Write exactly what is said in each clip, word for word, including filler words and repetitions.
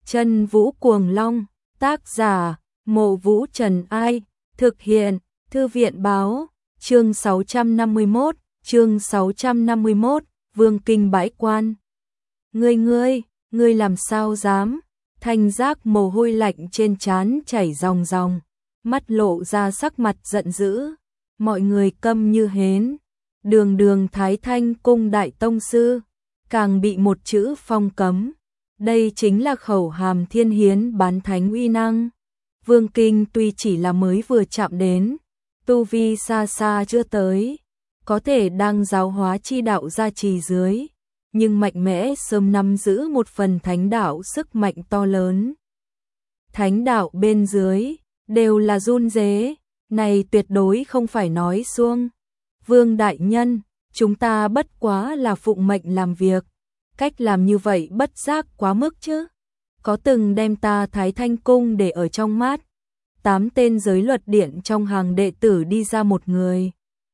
Chân Vũ Cuồng Long, tác giả, Mộ Vũ Trần Ai, thực hiện, Thư viện Báo, chương sáu trăm năm mươi mốt, chương sáu trăm năm mươi mốt, Vương Kinh bãi quan. Ngươi ngươi, ngươi làm sao dám? Thanh Giác mồ hôi lạnh trên trán chảy ròng ròng, mắt lộ ra sắc mặt giận dữ, mọi người câm như hến. Đường đường Thái Thanh cung đại tông sư, càng bị một chữ phong cấm. Đây chính là khẩu hàm thiên hiến bán thánh uy năng. Vương Kinh tuy chỉ là mới vừa chạm đến, tu vi xa xa chưa tới, có thể đang giáo hóa chi đạo gia trì dưới, nhưng mạnh mẽ sớm nắm giữ một phần thánh đạo sức mạnh to lớn. Thánh đạo bên dưới đều là run rế, này tuyệt đối không phải nói suông. Vương đại nhân, chúng ta bất quá là phụng mệnh làm việc, cách làm như vậy bất giác quá mức chứ. Có từng đem ta Thái Thanh cung để ở trong mắt. Tám tên giới luật điện trong hàng đệ tử đi ra một người.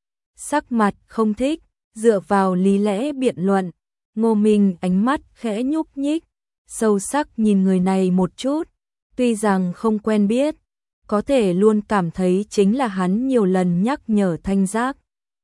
Sắc mặt không thích, dựa vào lý lẽ biện luận. Ngô Minh ánh mắt khẽ nhúc nhích, sâu sắc nhìn người này một chút, tuy rằng không quen biết, có thể luôn cảm thấy chính là hắn nhiều lần nhắc nhở Thanh Giác.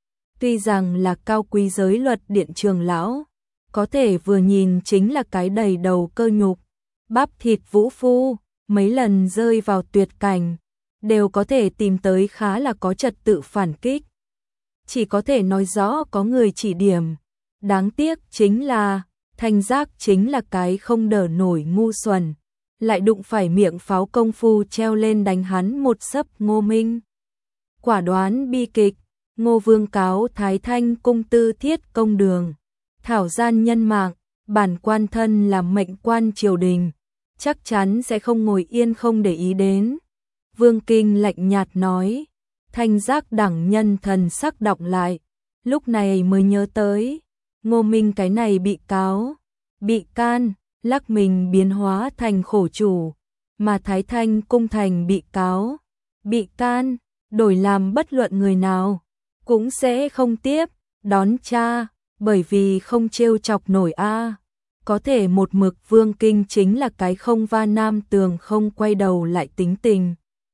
Tuy rằng là cao quý giới luật điện trường lão, có thể vừa nhìn chính là cái đầy đầu cơ nhục, bắp thịt vũ phu, mấy lần rơi vào tuyệt cảnh, đều có thể tìm tới khá là có trật tự phản kích. Chỉ có thể nói rõ có người chỉ điểm. Đáng tiếc chính là, Thanh Giác chính là cái không đỡ nổi ngu xuẩn, lại đụng phải miệng pháo công phu treo lên đánh hắn một sấp. Ngô Minh quả đoán bi kịch. Ngô Vương cáo Thái Thanh cung tư thiết công đường, thảo gian nhân mạng, bản quan thân là mệnh quan triều đình, chắc chắn sẽ không ngồi yên không để ý đến. Vương Kinh lạnh nhạt nói. Thanh Giác đẳng nhân thần sắc đọng lại, lúc này mới nhớ tới, Ngô Minh cái này bị cáo, bị can, lắc mình biến hóa thành khổ chủ, mà Thái Thanh cung thành bị cáo, bị can, đổi làm bất luận người nào, cũng sẽ không tiếp, đón cha, bởi vì không trêu chọc nổi a. Có thể một mực Vương Kinh chính là cái không va nam tường không quay đầu lại tính tình.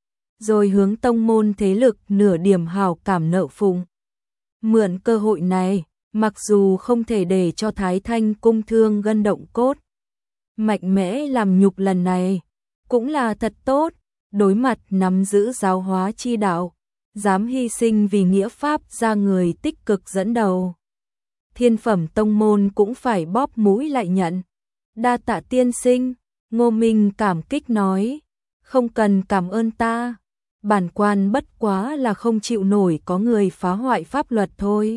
Rồi hướng tông môn thế lực nửa điểm hảo cảm nợ phụng. Mượn cơ hội này, mặc dù không thể để cho Thái Thanh cung thương gân động cốt, mạnh mẽ làm nhục lần này, cũng là thật tốt, đối mặt nắm giữ giáo hóa chi đạo, dám hy sinh vì nghĩa pháp ra người tích cực dẫn đầu. Thiên phẩm tông môn cũng phải bóp mũi lại nhận. Đa tạ tiên sinh, Ngô Minh cảm kích nói, không cần cảm ơn ta, bản quan bất quá là không chịu nổi có người phá hoại pháp luật thôi.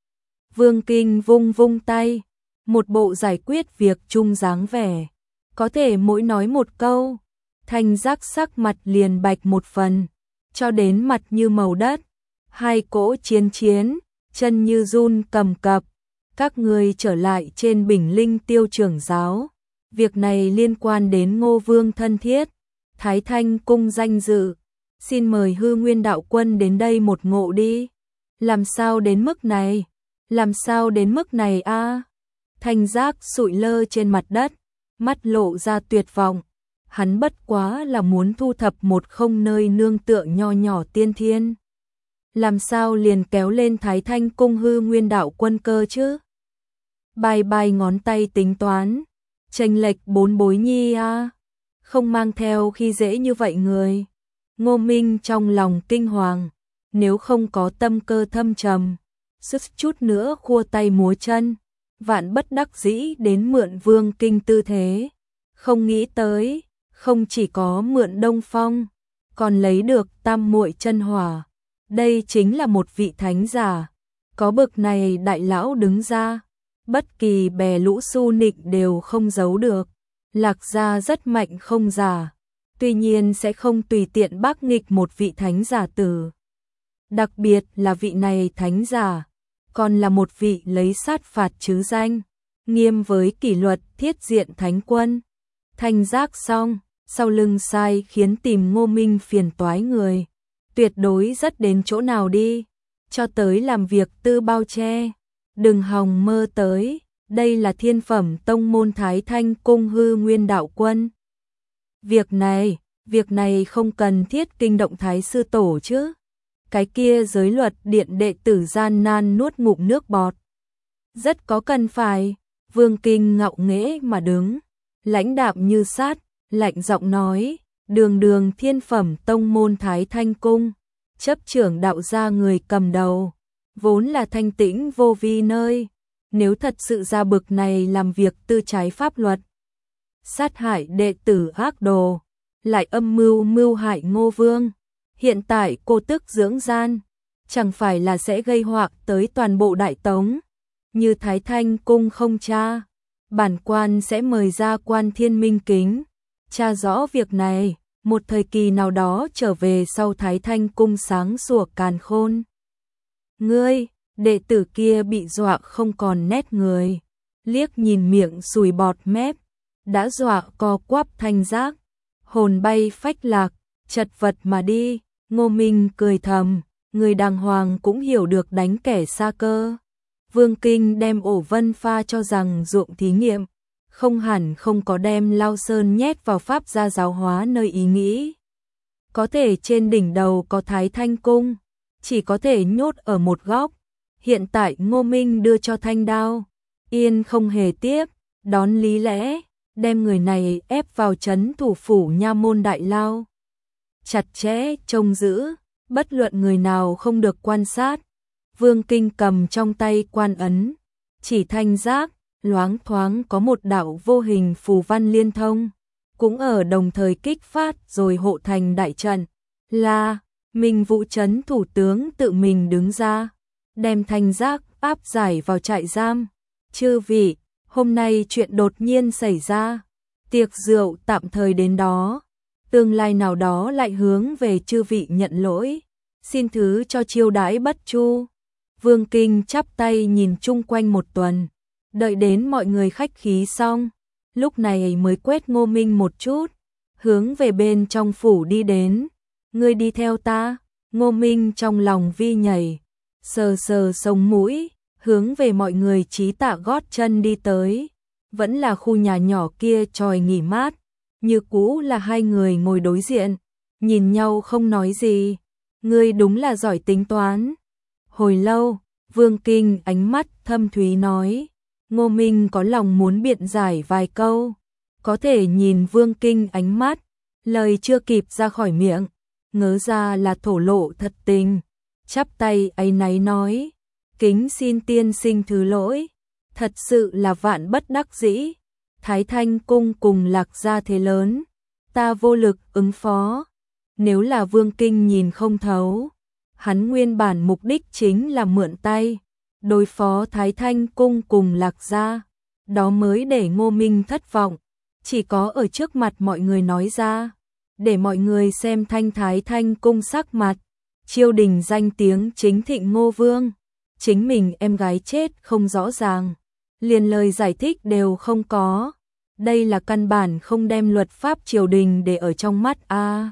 Vương Kinh vung vung tay, một bộ giải quyết việc chung dáng vẻ, có thể mỗi nói một câu, Thanh Giác sắc mặt liền bạch một phần, cho đến mặt như màu đất, hai cỗ chiến chiến, chân như run cầm cập. Các người trở lại trên Bình Linh Tiêu trưởng giáo, việc này liên quan đến Ngô Vương thân thiết, Thái Thanh cung danh dự, xin mời Hư Nguyên đạo quân đến đây một ngộ đi. Làm sao đến mức này? Làm sao đến mức này a? À? Thanh Giác sụi lơ trên mặt đất, mắt lộ ra tuyệt vọng, hắn bất quá là muốn thu thập một không nơi nương tựa nho nhỏ tiên thiên. Làm sao liền kéo lên Thái Thanh cung Hư Nguyên đạo quân cơ chứ? Bài bài ngón tay tính toán, chênh lệch bốn bối nhi a, à. Không mang theo khi dễ như vậy người. Ngô Minh trong lòng kinh hoàng, nếu không có tâm cơ thâm trầm, sức chút nữa khua tay múa chân, vạn bất đắc dĩ đến mượn Vương Kinh tư thế. Không nghĩ tới, không chỉ có mượn Đông Phong, còn lấy được tam muội chân hỏa. Đây chính là một vị thánh giả, có bực này đại lão đứng ra, bất kỳ bè lũ su nịnh đều không giấu được. Lạc gia rất mạnh không giả, tuy nhiên sẽ không tùy tiện bác nghịch một vị thánh giả tử. Đặc biệt là vị này thánh giả, còn là một vị lấy sát phạt chứ danh, nghiêm với kỷ luật thiết diện thánh quân. Thanh Giác xong, sau lưng sai khiến tìm Ngô Minh phiền toái người, tuyệt đối rất đến chỗ nào đi, cho tới làm việc tư bao che, đừng hòng mơ tới. Đây là thiên phẩm tông môn Thái Thanh cung Hư Nguyên đạo quân, Việc này, việc này không cần thiết kinh động Thái sư tổ chứ. Cái kia giới luật điện đệ tử gian nan nuốt ngụm nước bọt. Rất có cần phải. Vương Kinh ngạo nghễ mà đứng, lãnh đạm như sát, lạnh giọng nói, đường đường thiên phẩm tông môn Thái Thanh Cung, chấp trưởng đạo gia người cầm đầu, vốn là thanh tĩnh vô vi nơi, nếu thật sự ra bực này làm việc tư trái pháp luật, sát hại đệ tử ác đồ, lại âm mưu mưu hại Ngô Vương, hiện tại cô tức dưỡng gian, chẳng phải là sẽ gây họa tới toàn bộ Đại Tống. Như Thái Thanh Cung không tra, bản quan sẽ mời ra quan Thiên Minh Kính, tra rõ việc này, một thời kỳ nào đó trở về sau Thái Thanh Cung sáng sủa càn khôn. Ngươi, đệ tử kia bị dọa không còn nét người, liếc nhìn miệng sùi bọt mép, đã dọa co quắp thanh giác, hồn bay phách lạc, chật vật mà đi. Ngô Minh cười thầm, người đàng hoàng cũng hiểu được đánh kẻ xa cơ. Vương Kinh đem ổ vân pha cho rằng ruộng thí nghiệm, không hẳn không có đem Lao Sơn nhét vào pháp gia giáo hóa nơi ý nghĩ. Có thể trên đỉnh đầu có Thái Thanh Cung, chỉ có thể nhốt ở một góc. Hiện tại Ngô Minh đưa cho thanh đao, yên không hề tiếp, đón lý lẽ, đem người này ép vào trấn thủ phủ nha môn đại lao. Chặt chẽ, trông giữ, bất luận người nào không được quan sát. Vương Kinh cầm trong tay quan ấn, chỉ thanh giác, loáng thoáng có một đạo vô hình phù văn liên thông, cũng ở đồng thời kích phát rồi hộ thành đại trận. Là, Minh Vũ trấn thủ tướng tự mình đứng ra, đem thanh giác áp giải vào trại giam. Chư vị, hôm nay chuyện đột nhiên xảy ra, tiệc rượu tạm thời đến đó, tương lai nào đó lại hướng về chư vị nhận lỗi, xin thứ cho chiêu đãi bất chu. Vương Kinh chắp tay nhìn chung quanh một tuần, đợi đến mọi người khách khí xong, lúc này mới quét Ngô Minh một chút, hướng về bên trong phủ đi đến. Ngươi đi theo ta. Ngô Minh trong lòng vi nhảy, sờ sờ sống mũi, hướng về mọi người chí tạ gót chân đi tới. Vẫn là khu nhà nhỏ kia tròi nghỉ mát, như cũ là hai người ngồi đối diện, nhìn nhau không nói gì. Ngươi đúng là giỏi tính toán. Hồi lâu, Vương Kinh ánh mắt thâm thúy nói, Ngô Minh có lòng muốn biện giải vài câu, có thể nhìn Vương Kinh ánh mắt, lời chưa kịp ra khỏi miệng, ngớ ra là thổ lộ thật tình, chắp tay áy náy nói, kính xin tiên sinh thứ lỗi, thật sự là vạn bất đắc dĩ, Thái Thanh Cung cùng Lạc gia thế lớn, ta vô lực ứng phó. Nếu là Vương Kinh nhìn không thấu, hắn nguyên bản mục đích chính là mượn tay, đối phó Thái Thanh Cung cùng Lạc gia, đó mới để Ngô Minh thất vọng, chỉ có ở trước mặt mọi người nói ra, để mọi người xem thanh Thái Thanh Cung sắc mặt, triều đình danh tiếng chính thịnh Ngô Vương, chính mình em gái chết không rõ ràng, liền lời giải thích đều không có, đây là căn bản không đem luật pháp triều đình để ở trong mắt a. À,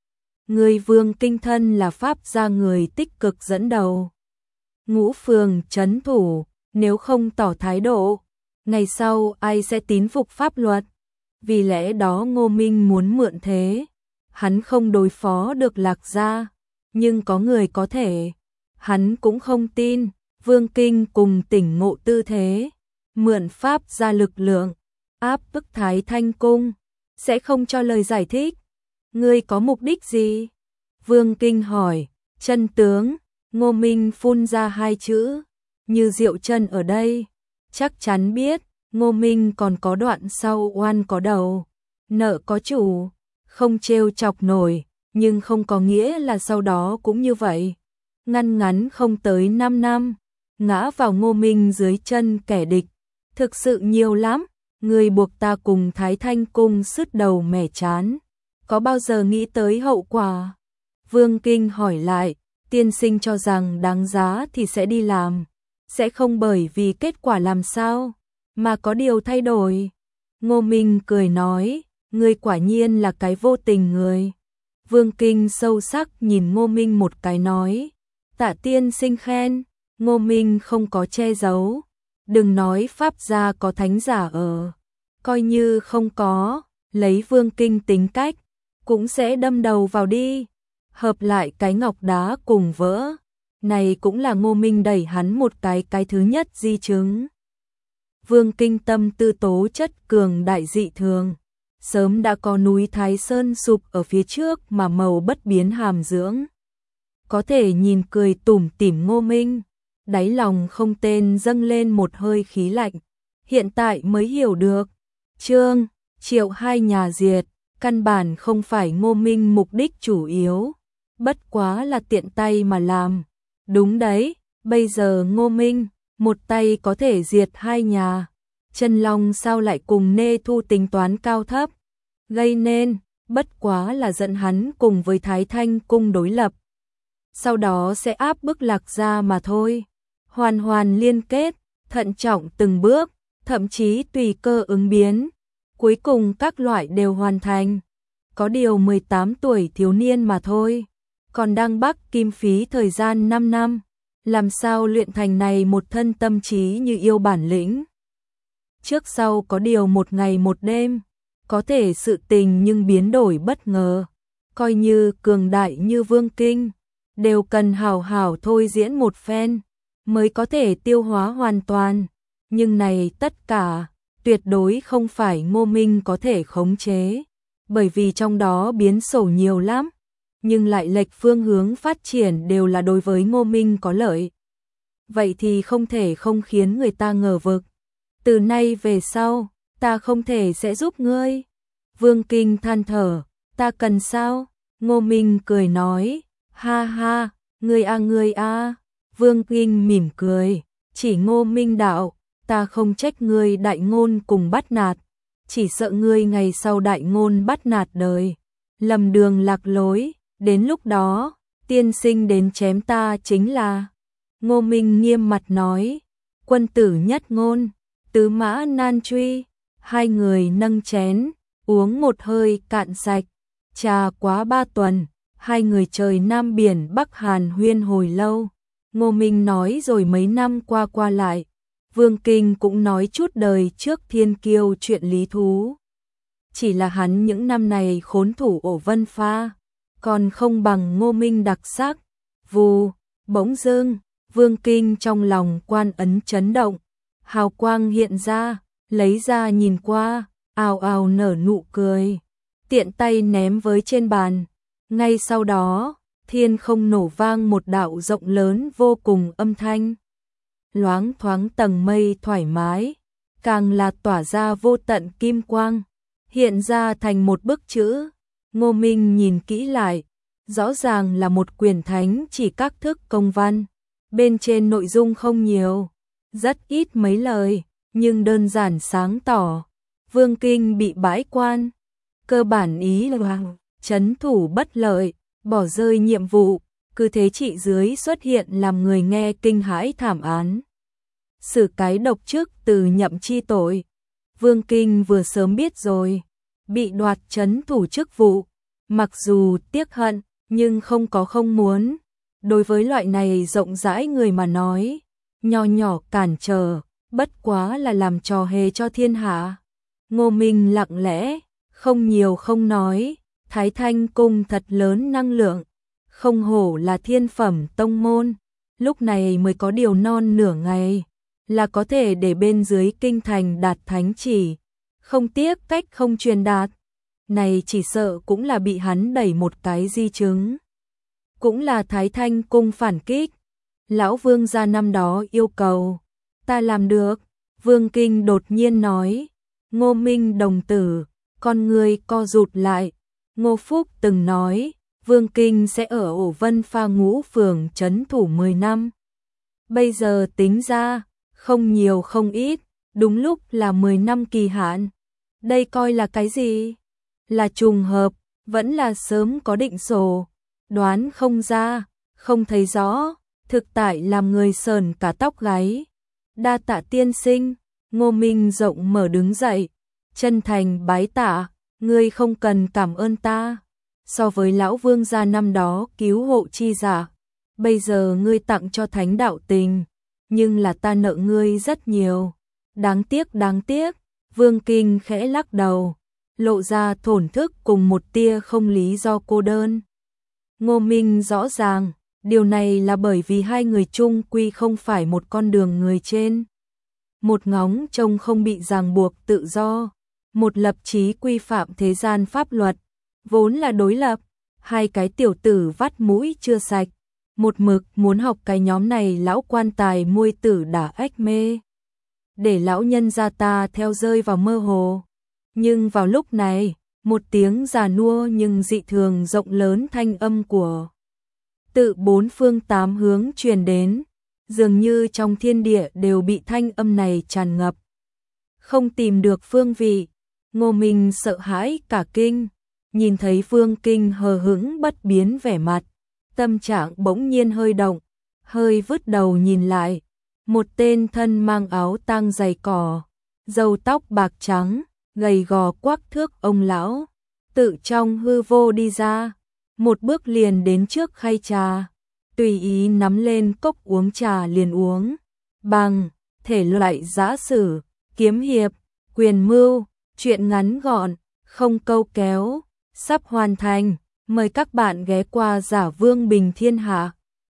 người Vương Kinh thân là pháp gia người tích cực dẫn đầu, ngũ phường trấn thủ, nếu không tỏ thái độ, ngày sau ai sẽ tín phục pháp luật? Vì lẽ đó Ngô Minh muốn mượn thế, hắn không đối phó được Lạc gia, nhưng có người có thể, hắn cũng không tin. Vương Kinh cùng tỉnh ngộ tư thế, mượn pháp gia lực lượng, áp bức Thái Thanh Cung, sẽ không cho lời giải thích. Ngươi có mục đích gì? Vương Kinh hỏi. Chân tướng. Ngô Minh phun ra hai chữ, như Diệu Chân ở đây, chắc chắn biết, Ngô Minh còn có đoạn sau oan có đầu, nợ có chủ, không trêu chọc nổi, nhưng không có nghĩa là sau đó cũng như vậy. Ngăn ngắn không tới năm năm, ngã vào Ngô Minh dưới chân kẻ địch, thực sự nhiều lắm, người buộc ta cùng Thái Thanh Cung sứt đầu mẻ chán, có bao giờ nghĩ tới hậu quả? Vương Kinh hỏi lại, tiên sinh cho rằng đáng giá thì sẽ đi làm, sẽ không bởi vì kết quả làm sao mà có điều thay đổi. Ngô Minh cười nói, ngươi quả nhiên là cái vô tình người. Vương Kinh sâu sắc nhìn Ngô Minh một cái nói, tạ tiên sinh khen. Ngô Minh không có che giấu, đừng nói pháp gia có thánh giả ở, coi như không có, lấy Vương Kinh tính cách, cũng sẽ đâm đầu vào đi. Hợp lại cái ngọc đá cùng vỡ, này cũng là Ngô Minh đẩy hắn một cái cái thứ nhất di chứng. Vương Kinh tâm tư tố chất cường đại dị thường, sớm đã có núi Thái Sơn sụp ở phía trước mà màu bất biến hàm dưỡng. Có thể nhìn cười tủm tỉm Ngô Minh, đáy lòng không tên dâng lên một hơi khí lạnh, hiện tại mới hiểu được. Trương, Triệu hai nhà diệt, căn bản không phải Ngô Minh mục đích chủ yếu, bất quá là tiện tay mà làm. Đúng đấy, bây giờ Ngô Minh, một tay có thể diệt hai nhà. Chân Long sao lại cùng Nê Thu tính toán cao thấp, gây nên, bất quá là dẫn hắn cùng với Thái Thanh cung đối lập. Sau đó sẽ áp bức Lạc Gia mà thôi. Hoàn hoàn liên kết, thận trọng từng bước, thậm chí tùy cơ ứng biến. Cuối cùng các loại đều hoàn thành. Có điều mười tám tuổi thiếu niên mà thôi, còn đang bắc kim phí thời gian năm năm. Làm sao luyện thành này một thân tâm trí như yêu bản lĩnh. Trước sau có điều một ngày một đêm, có thể sự tình nhưng biến đổi bất ngờ. Coi như cường đại như Vương Kinh, đều cần hảo hảo thôi diễn một phen, mới có thể tiêu hóa hoàn toàn. Nhưng này tất cả, tuyệt đối không phải Ngô Minh có thể khống chế, bởi vì trong đó biến sổ nhiều lắm, nhưng lại lệch phương hướng phát triển đều là đối với Ngô Minh có lợi. Vậy thì không thể không khiến người ta ngờ vực. Từ nay về sau, ta không thể sẽ giúp ngươi. Vương Kinh than thở, ta cần sao? Ngô Minh cười nói, ha ha, ngươi a ngươi a. Vương Kinh mỉm cười, chỉ Ngô Minh đạo, ta không trách ngươi đại ngôn cùng bắt nạt, chỉ sợ ngươi ngày sau đại ngôn bắt nạt đời, lầm đường lạc lối, đến lúc đó, tiên sinh đến chém ta chính là. Ngô Minh nghiêm mặt nói, quân tử nhất ngôn, tứ mã nan truy. Hai người nâng chén, uống một hơi cạn sạch. Trà quá ba tuần, hai người trời Nam biển Bắc hàn huyên hồi lâu. Ngô Minh nói rồi mấy năm qua qua lại. Vương Kinh cũng nói chút đời trước thiên kiêu chuyện lý thú. Chỉ là hắn những năm này khốn thủ ổ Vân Pha, còn không bằng Ngô Minh đặc sắc. Vù, bỗng dưng, Vương Kinh trong lòng quan ấn chấn động, hào quang hiện ra, lấy ra nhìn qua, ào ào nở nụ cười, tiện tay ném với trên bàn. Ngay sau đó, thiên không nổ vang một đạo rộng lớn vô cùng âm thanh. Loáng thoáng tầng mây thoải mái, càng là tỏa ra vô tận kim quang, hiện ra thành một bức chữ. Ngô Minh nhìn kỹ lại, rõ ràng là một quyển thánh chỉ các thức công văn. Bên trên nội dung không nhiều, rất ít mấy lời, nhưng đơn giản sáng tỏ. Vương Kinh bị bãi quan, cơ bản ý là trấn thủ bất lợi, bỏ rơi nhiệm vụ, cứ thế trị dưới xuất hiện làm người nghe kinh hãi thảm án. Xử cái độc chức từ nhậm chi tội. Vương Kinh vừa sớm biết rồi, bị đoạt trấn thủ chức vụ, mặc dù tiếc hận, nhưng không có không muốn. Đối với loại này rộng rãi người mà nói, nho nhỏ cản trở, bất quá là làm trò hề cho thiên hạ. Ngô Minh lặng lẽ, không nhiều không nói, Thái Thanh cung thật lớn năng lượng, không hổ là thiên phẩm tông môn, lúc này mới có điều non nửa ngày, là có thể để bên dưới kinh thành đạt thánh chỉ, không tiếc cách không truyền đạt. Này chỉ sợ cũng là bị hắn đẩy một cái di chứng. Cũng là Thái Thanh cung phản kích. Lão Vương gia năm đó yêu cầu, ta làm được. Vương Kinh đột nhiên nói, Ngô Minh đồng tử, con người co rụt lại. Ngô Phúc từng nói, Vương Kinh sẽ ở ổ Vân Pha ngũ phường trấn thủ mười năm. Bây giờ tính ra, không nhiều không ít, đúng lúc là mười năm kỳ hạn. Đây coi là cái gì? Là trùng hợp, vẫn là sớm có định sổ. Đoán không ra, không thấy rõ, thực tại làm người sờn cả tóc gáy. Đa tạ tiên sinh. Ngô Minh rộng mở đứng dậy, chân thành bái tạ, ngươi không cần cảm ơn ta. So với lão Vương gia năm đó cứu hộ chi giả, bây giờ ngươi tặng cho thánh đạo tình, nhưng là ta nợ ngươi rất nhiều. Đáng tiếc đáng tiếc. Vương Kinh khẽ lắc đầu, lộ ra thổn thức cùng một tia không lý do cô đơn. Ngô Minh rõ ràng, điều này là bởi vì hai người chung quy không phải một con đường người trên. Một ngóng trông không bị ràng buộc tự do, một lập chí quy phạm thế gian pháp luật, vốn là đối lập. Hai cái tiểu tử vắt mũi chưa sạch, một mực muốn học cái nhóm này lão quan tài muôi tử đả ách mê. Để lão nhân gia ta theo rơi vào mơ hồ. Nhưng vào lúc này, một tiếng già nua nhưng dị thường rộng lớn thanh âm của tự bốn phương tám hướng truyền đến, dường như trong thiên địa đều bị thanh âm này tràn ngập. Không tìm được phương vị, Ngô Minh sợ hãi cả kinh, nhìn thấy Phương Kinh hờ hững bất biến vẻ mặt, tâm trạng bỗng nhiên hơi động, hơi vứt đầu nhìn lại, một tên thân mang áo tang dày cỏ, râu tóc bạc trắng, gầy gò quắc thước ông lão, tự trong hư vô đi ra, một bước liền đến trước khay trà, tùy ý nắm lên cốc uống trà liền uống, bằng thể loại giã sử, kiếm hiệp, quyền mưu, chuyện ngắn gọn, không câu kéo, sắp hoàn thành, mời các bạn ghé qua Giả Vương Bình Thiên Hạ.